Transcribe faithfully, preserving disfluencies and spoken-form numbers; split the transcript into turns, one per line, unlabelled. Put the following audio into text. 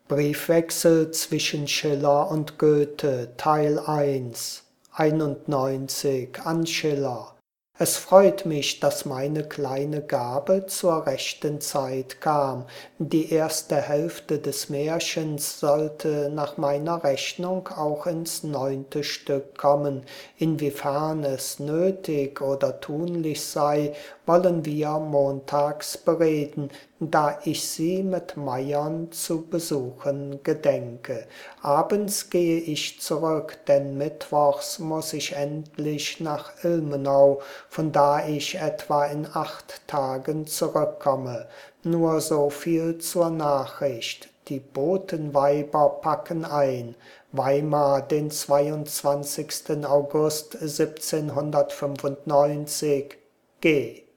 Briefwechsel zwischen Schiller und Goethe, Teil eins, einundneunzig an Schiller. Es freut mich, dass meine kleine Gabe zur rechten Zeit kam. Die erste Hälfte des Märchens sollte nach meiner Rechnung auch ins neunte Stück kommen. Inwiefern es nötig oder tunlich sei, wollen wir montags bereden, da ich Sie mit Meiern zu besuchen gedenke. Abends gehe ich zurück, denn mittwochs muß ich endlich nach Ilmenau, von da ich etwa in acht Tagen zurückkomme. Nur so viel zur Nachricht: Die Botenweiber packen ein. Weimar, den zweiundzwanzigsten August siebzehnhundertfünfundneunzig. G